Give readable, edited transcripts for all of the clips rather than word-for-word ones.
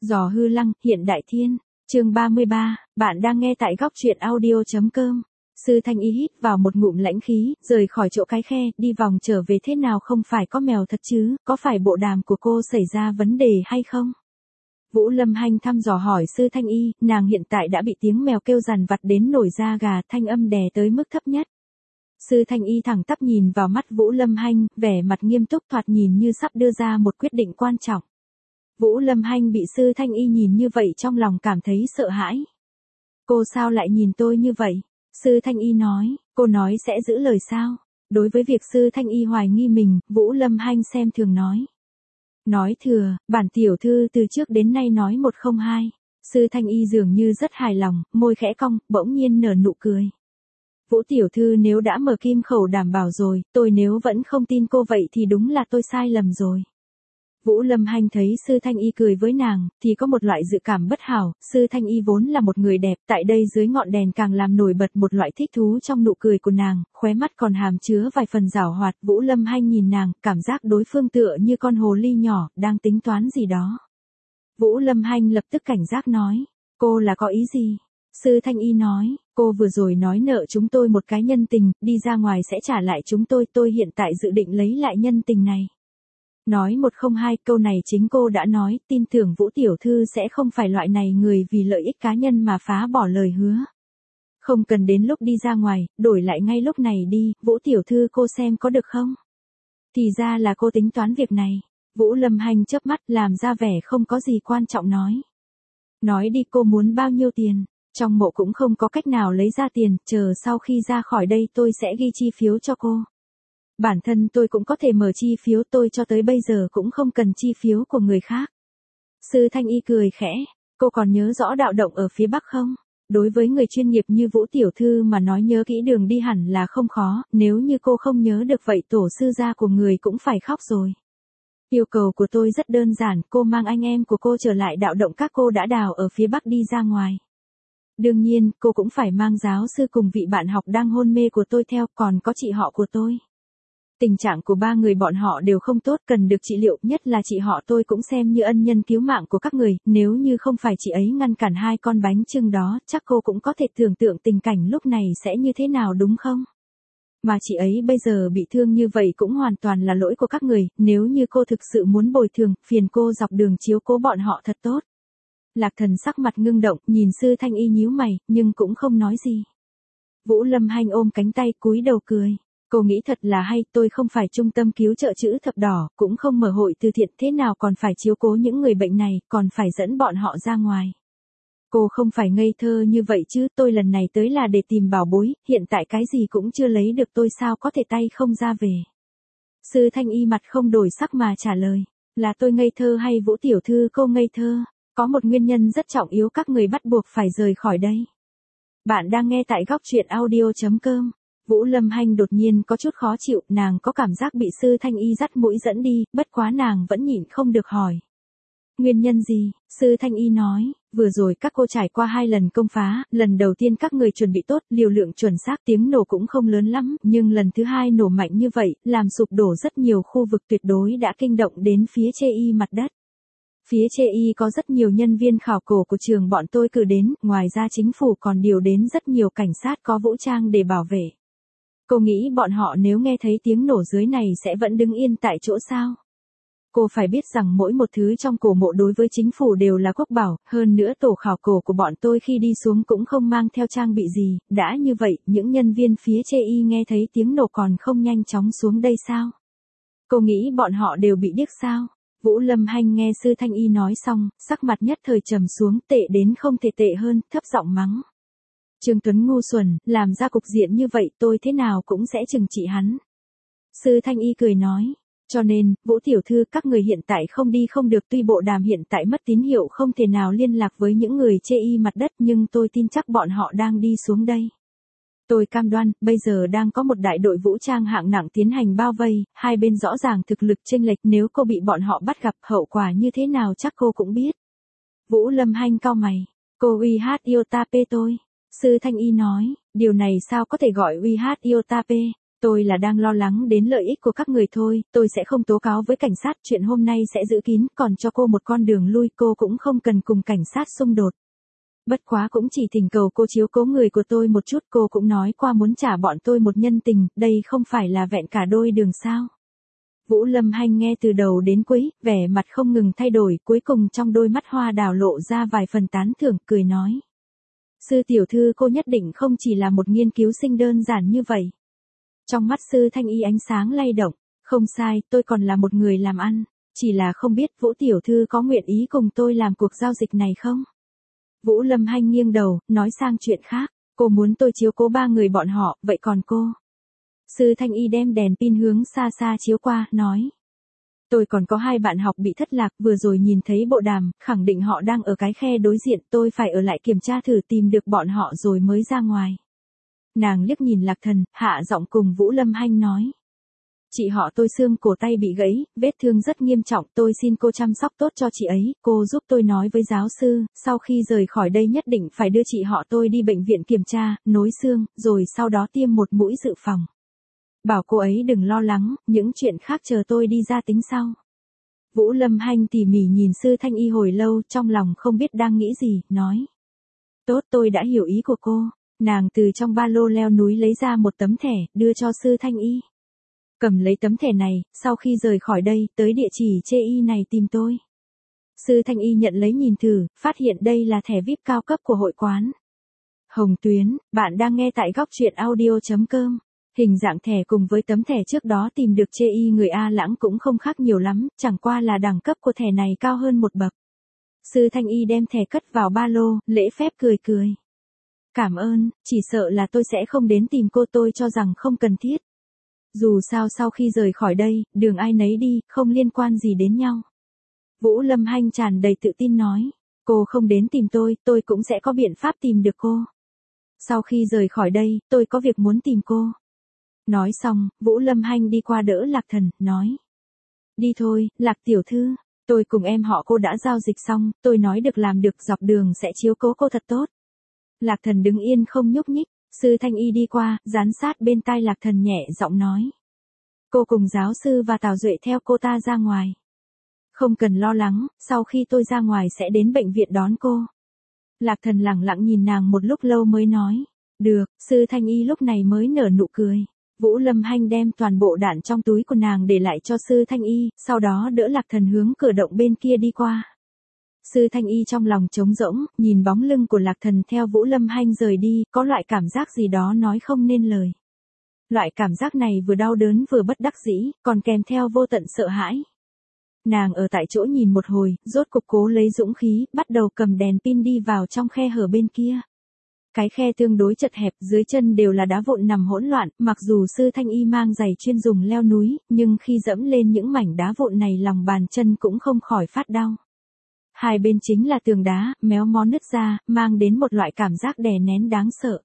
Giò hư lăng, hiện đại thiên. Chương 33, bạn đang nghe tại góc truyện audio.com. Sư Thanh Y hít vào một ngụm lãnh khí, rời khỏi chỗ cái khe, đi vòng trở về. Thế nào không phải có mèo thật chứ, có phải bộ đàm của cô xảy ra vấn đề hay không? Vũ Lâm Hanh thăm dò hỏi Sư Thanh Y, nàng hiện tại đã bị tiếng mèo kêu dằn vặt đến nổi da gà, thanh âm đè tới mức thấp nhất. Sư Thanh Y thẳng tắp nhìn vào mắt Vũ Lâm Hanh, vẻ mặt nghiêm túc, thoạt nhìn như sắp đưa ra một quyết định quan trọng. Vũ Lâm Hanh bị Sư Thanh Y nhìn như vậy trong lòng cảm thấy sợ hãi. Cô sao lại nhìn tôi như vậy? Sư Thanh Y nói, cô nói sẽ giữ lời sao? Đối với việc Sư Thanh Y hoài nghi mình, Vũ Lâm Hanh xem thường nói. Nói thừa, bản tiểu thư từ trước đến nay nói một không hai. Sư Thanh Y dường như rất hài lòng, môi khẽ cong, bỗng nhiên nở nụ cười. Vũ tiểu thư nếu đã mở kim khẩu đảm bảo rồi, tôi nếu vẫn không tin cô vậy thì đúng là tôi sai lầm rồi. Vũ Lâm Hanh thấy Sư Thanh Y cười với nàng, thì có một loại dự cảm bất hảo. Sư Thanh Y vốn là một người đẹp, tại đây dưới ngọn đèn càng làm nổi bật một loại thích thú trong nụ cười của nàng, khóe mắt còn hàm chứa vài phần giảo hoạt. Vũ Lâm Hanh nhìn nàng, cảm giác đối phương tựa như con hồ ly nhỏ, đang tính toán gì đó. Vũ Lâm Hanh lập tức cảnh giác nói, cô là có ý gì? Sư Thanh Y nói, cô vừa rồi nói nợ chúng tôi một cái nhân tình, đi ra ngoài sẽ trả lại chúng tôi hiện tại dự định lấy lại nhân tình này. Nói một không hai, câu này chính cô đã nói, tin tưởng Vũ tiểu thư sẽ không phải loại này người vì lợi ích cá nhân mà phá bỏ lời hứa. Không cần đến lúc đi ra ngoài, đổi lại ngay lúc này đi, Vũ tiểu thư cô xem có được không? Thì ra là cô tính toán việc này. Vũ Lâm Hanh chớp mắt làm ra vẻ không có gì quan trọng nói. Nói đi, cô muốn bao nhiêu tiền? Trong mộ cũng không có cách nào lấy ra tiền, chờ sau khi ra khỏi đây tôi sẽ ghi chi phiếu cho cô. Bản thân tôi cũng có thể mở chi phiếu, tôi cho tới bây giờ cũng không cần chi phiếu của người khác. Sư Thanh Y cười khẽ, cô còn nhớ rõ đạo động ở phía Bắc không? Đối với người chuyên nghiệp như Vũ tiểu thư mà nói nhớ kỹ đường đi hẳn là không khó, nếu như cô không nhớ được vậy tổ sư gia của người cũng phải khóc rồi. Yêu cầu của tôi rất đơn giản, cô mang anh em của cô trở lại đạo động các cô đã đào ở phía Bắc đi ra ngoài. Đương nhiên, cô cũng phải mang giáo sư cùng vị bạn học đang hôn mê của tôi theo, còn có chị họ của tôi. Tình trạng của ba người bọn họ đều không tốt, cần được trị liệu, nhất là chị họ tôi cũng xem như ân nhân cứu mạng của các người, nếu như không phải chị ấy ngăn cản hai con bánh chưng đó, chắc cô cũng có thể tưởng tượng tình cảnh lúc này sẽ như thế nào đúng không? Mà chị ấy bây giờ bị thương như vậy cũng hoàn toàn là lỗi của các người, nếu như cô thực sự muốn bồi thường, phiền cô dọc đường chiếu cố bọn họ thật tốt. Lạc Thần sắc mặt ngưng động, nhìn Sư Thanh Y nhíu mày, nhưng cũng không nói gì. Vũ Lâm Hanh ôm cánh tay cúi đầu cười. Cô nghĩ thật là hay, tôi không phải trung tâm cứu trợ chữ thập đỏ, cũng không mở hội từ thiện, thế nào còn phải chiếu cố những người bệnh này, còn phải dẫn bọn họ ra ngoài. Cô không phải ngây thơ như vậy chứ, tôi lần này tới là để tìm bảo bối, hiện tại cái gì cũng chưa lấy được tôi sao có thể tay không ra về. Sư Thanh Y mặt không đổi sắc mà trả lời, là tôi ngây thơ hay Vũ tiểu thư cô ngây thơ, có một nguyên nhân rất trọng yếu các người bắt buộc phải rời khỏi đây. Bạn đang nghe tại góc truyện audio.com. Vũ Lâm Hanh đột nhiên có chút khó chịu, nàng có cảm giác bị Sư Thanh Y dắt mũi dẫn đi, bất quá nàng vẫn nhịn không được hỏi. Nguyên nhân gì? Sư Thanh Y nói, vừa rồi các cô trải qua 2 lần công phá, lần đầu tiên các người chuẩn bị tốt, liều lượng chuẩn xác, tiếng nổ cũng không lớn lắm, nhưng lần thứ 2 nổ mạnh như vậy, làm sụp đổ rất nhiều khu vực, tuyệt đối đã kinh động đến phía Chê Y mặt đất. Phía Chê Y có rất nhiều nhân viên khảo cổ của trường bọn tôi cử đến, ngoài ra chính phủ còn điều đến rất nhiều cảnh sát có vũ trang để bảo vệ. Cô nghĩ bọn họ nếu nghe thấy tiếng nổ dưới này sẽ vẫn đứng yên tại chỗ sao? Cô phải biết rằng mỗi một thứ trong cổ mộ đối với chính phủ đều là quốc bảo, hơn nữa tổ khảo cổ của bọn tôi khi đi xuống cũng không mang theo trang bị gì, đã như vậy, những nhân viên phía Chê Y nghe thấy tiếng nổ còn không nhanh chóng xuống đây sao? Cô nghĩ bọn họ đều bị điếc sao? Vũ Lâm Hanh nghe Sư Thanh Y nói xong, sắc mặt nhất thời trầm xuống, tệ đến không thể tệ hơn, thấp giọng mắng. Trương Tuấn ngu xuẩn, làm ra cục diện như vậy tôi thế nào cũng sẽ trừng trị hắn. Sư Thanh Y cười nói, cho nên, Vũ tiểu thư các người hiện tại không đi không được, tuy bộ đàm hiện tại mất tín hiệu không thể nào liên lạc với những người Chê Y mặt đất nhưng tôi tin chắc bọn họ đang đi xuống đây. Tôi cam đoan, bây giờ đang có một đại đội vũ trang hạng nặng tiến hành bao vây, hai bên rõ ràng thực lực chênh lệch, nếu cô bị bọn họ bắt gặp hậu quả như thế nào chắc cô cũng biết. Vũ Lâm Hanh cau mày, cô uy hát Iotape tôi. Sư Thanh Y nói, điều này sao có thể gọi uy hát Iotape, Tôi là đang lo lắng đến lợi ích của các người thôi, tôi sẽ không tố cáo với cảnh sát, chuyện hôm nay sẽ giữ kín, còn cho cô một con đường lui, cô cũng không cần cùng cảnh sát xung đột. Bất quá cũng chỉ thỉnh cầu cô chiếu cố người của tôi một chút, cô cũng nói qua muốn trả bọn tôi một nhân tình, đây không phải là vẹn cả đôi đường sao. Vũ Lâm Hanh nghe từ đầu đến cuối, vẻ mặt không ngừng thay đổi, cuối cùng trong đôi mắt hoa đào lộ ra vài phần tán thưởng, cười nói. Sư tiểu thư cô nhất định không chỉ là một nghiên cứu sinh đơn giản như vậy. Trong mắt sư Thanh Y ánh sáng lay động, không sai, tôi còn là một người làm ăn, chỉ là không biết Vũ tiểu thư có nguyện ý cùng tôi làm cuộc giao dịch này không? Vũ Lâm Hanh nghiêng đầu, nói sang chuyện khác, cô muốn tôi chiếu cố 3 người bọn họ, vậy còn cô? Sư Thanh Y đem đèn pin hướng xa xa chiếu qua, nói. Tôi còn có 2 bạn học bị thất lạc, vừa rồi nhìn thấy bộ đàm, khẳng định họ đang ở cái khe đối diện, tôi phải ở lại kiểm tra thử tìm được bọn họ rồi mới ra ngoài. Nàng liếc nhìn Lạc Thần, hạ giọng cùng Vũ Lâm Hanh nói. Chị họ tôi xương cổ tay bị gãy, vết thương rất nghiêm trọng, tôi xin cô chăm sóc tốt cho chị ấy, cô giúp tôi nói với giáo sư, sau khi rời khỏi đây nhất định phải đưa chị họ tôi đi bệnh viện kiểm tra, nối xương, rồi sau đó tiêm một mũi dự phòng. Bảo cô ấy đừng lo lắng, những chuyện khác chờ tôi đi ra tính sau. Vũ Lâm Hanh tỉ mỉ nhìn sư Thanh Y hồi lâu, trong lòng không biết đang nghĩ gì, nói. Tốt, tôi đã hiểu ý của cô. Nàng từ trong ba lô leo núi lấy ra một tấm thẻ, đưa cho sư Thanh Y. Cầm lấy tấm thẻ này, sau khi rời khỏi đây, tới địa chỉ chê y này tìm tôi. Sư Thanh Y nhận lấy nhìn thử, phát hiện đây là thẻ VIP cao cấp của hội quán. Hồng Tuyến, bạn đang nghe tại góc truyện audio.com. Hình dạng thẻ cùng với tấm thẻ trước đó tìm được chê y người A Lãng cũng không khác nhiều lắm, chẳng qua là đẳng cấp của thẻ này cao hơn một bậc. Sư Thanh Y đem thẻ cất vào ba lô, lễ phép cười cười. Cảm ơn, chỉ sợ là tôi sẽ không đến tìm cô, tôi cho rằng không cần thiết. Dù sao sau khi rời khỏi đây, đường ai nấy đi, không liên quan gì đến nhau. Vũ Lâm Hanh tràn đầy tự tin nói, cô không đến tìm tôi cũng sẽ có biện pháp tìm được cô. Sau khi rời khỏi đây, tôi có việc muốn tìm cô. Nói xong, Vũ Lâm Hanh đi qua đỡ Lạc Thần, nói. Đi thôi, Lạc tiểu thư, tôi cùng em họ cô đã giao dịch xong, tôi nói được làm được, dọc đường sẽ chiếu cố cô thật tốt. Lạc Thần đứng yên không nhúc nhích, sư Thanh Y đi qua, dán sát bên tai Lạc Thần nhẹ giọng nói. Cô cùng giáo sư và Tào Duệ theo cô ta ra ngoài. Không cần lo lắng, sau khi tôi ra ngoài sẽ đến bệnh viện đón cô. Lạc Thần lặng lặng nhìn nàng một lúc lâu mới nói. Được, sư Thanh Y lúc này mới nở nụ cười. Vũ Lâm Hanh đem toàn bộ đạn trong túi của nàng để lại cho sư Thanh Y, sau đó đỡ Lạc Thần hướng cửa động bên kia đi qua. Sư Thanh Y trong lòng trống rỗng, nhìn bóng lưng của Lạc Thần theo Vũ Lâm Hanh rời đi, có loại cảm giác gì đó nói không nên lời. Loại cảm giác này vừa đau đớn vừa bất đắc dĩ, còn kèm theo vô tận sợ hãi. Nàng ở tại chỗ nhìn một hồi, rốt cục cố lấy dũng khí, bắt đầu cầm đèn pin đi vào trong khe hở bên kia. Cái khe tương đối chật hẹp, dưới chân đều là đá vụn nằm hỗn loạn, mặc dù sư Thanh Y mang giày chuyên dùng leo núi, nhưng khi dẫm lên những mảnh đá vụn này lòng bàn chân cũng không khỏi phát đau. Hai bên chính là tường đá, méo mó nứt ra, mang đến một loại cảm giác đè nén đáng sợ.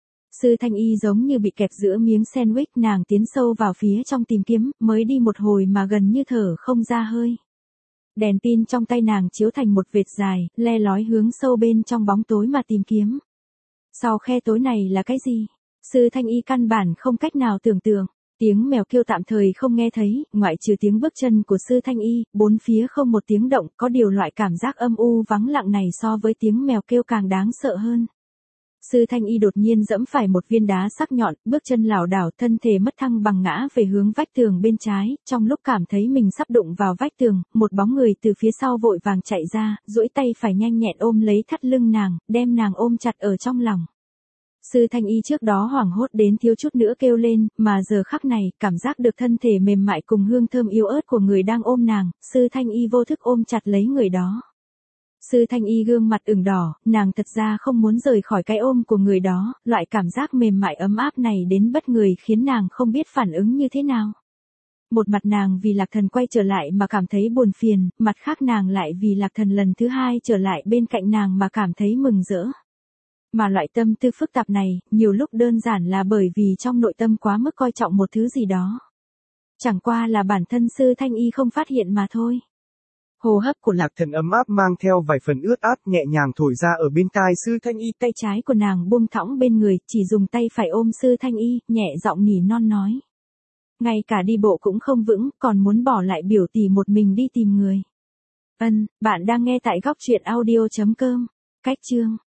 Sư Thanh Y giống như bị kẹp giữa miếng sandwich, nàng tiến sâu vào phía trong tìm kiếm, mới đi một hồi mà gần như thở không ra hơi. Đèn pin trong tay nàng chiếu thành một vệt dài, le lói hướng sâu bên trong bóng tối mà tìm kiếm. Sau khe tối này là cái gì? Sư Thanh Y căn bản không cách nào tưởng tượng. Tiếng mèo kêu tạm thời không nghe thấy, ngoại trừ tiếng bước chân của sư Thanh Y, bốn phía không một tiếng động, có điều loại cảm giác âm u vắng lặng này so với tiếng mèo kêu càng đáng sợ hơn. Sư Thanh Y đột nhiên giẫm phải một viên đá sắc nhọn, bước chân lảo đảo, thân thể mất thăng bằng ngã về hướng vách tường bên trái, trong lúc cảm thấy mình sắp đụng vào vách tường, một bóng người từ phía sau vội vàng chạy ra, duỗi tay phải nhanh nhẹn ôm lấy thắt lưng nàng, đem nàng ôm chặt ở trong lòng. Sư Thanh Y trước đó hoảng hốt đến thiếu chút nữa kêu lên, mà giờ khắc này, cảm giác được thân thể mềm mại cùng hương thơm yếu ớt của người đang ôm nàng, sư Thanh Y vô thức ôm chặt lấy người đó. Sư Thanh Y gương mặt ửng đỏ, nàng thật ra không muốn rời khỏi cái ôm của người đó, loại cảm giác mềm mại ấm áp này đến bất người khiến nàng không biết phản ứng như thế nào. Một mặt nàng vì Lạc Thần quay trở lại mà cảm thấy buồn phiền, mặt khác nàng lại vì Lạc Thần lần thứ hai trở lại bên cạnh nàng mà cảm thấy mừng rỡ. Mà loại tâm tư phức tạp này, nhiều lúc đơn giản là bởi vì trong nội tâm quá mức coi trọng một thứ gì đó. Chẳng qua là bản thân sư Thanh Y không phát hiện mà thôi. Hô hấp của Lạc Thần ấm áp mang theo vài phần ướt át nhẹ nhàng thổi ra ở bên tai sư Thanh Y. Tay trái của nàng buông thõng bên người, chỉ dùng tay phải ôm sư Thanh Y, nhẹ giọng nỉ non nói. ngay cả đi bộ cũng không vững, còn muốn bỏ lại biểu tỷ một mình đi tìm người. Bạn đang nghe tại góc chuyện audio.com. Cách chương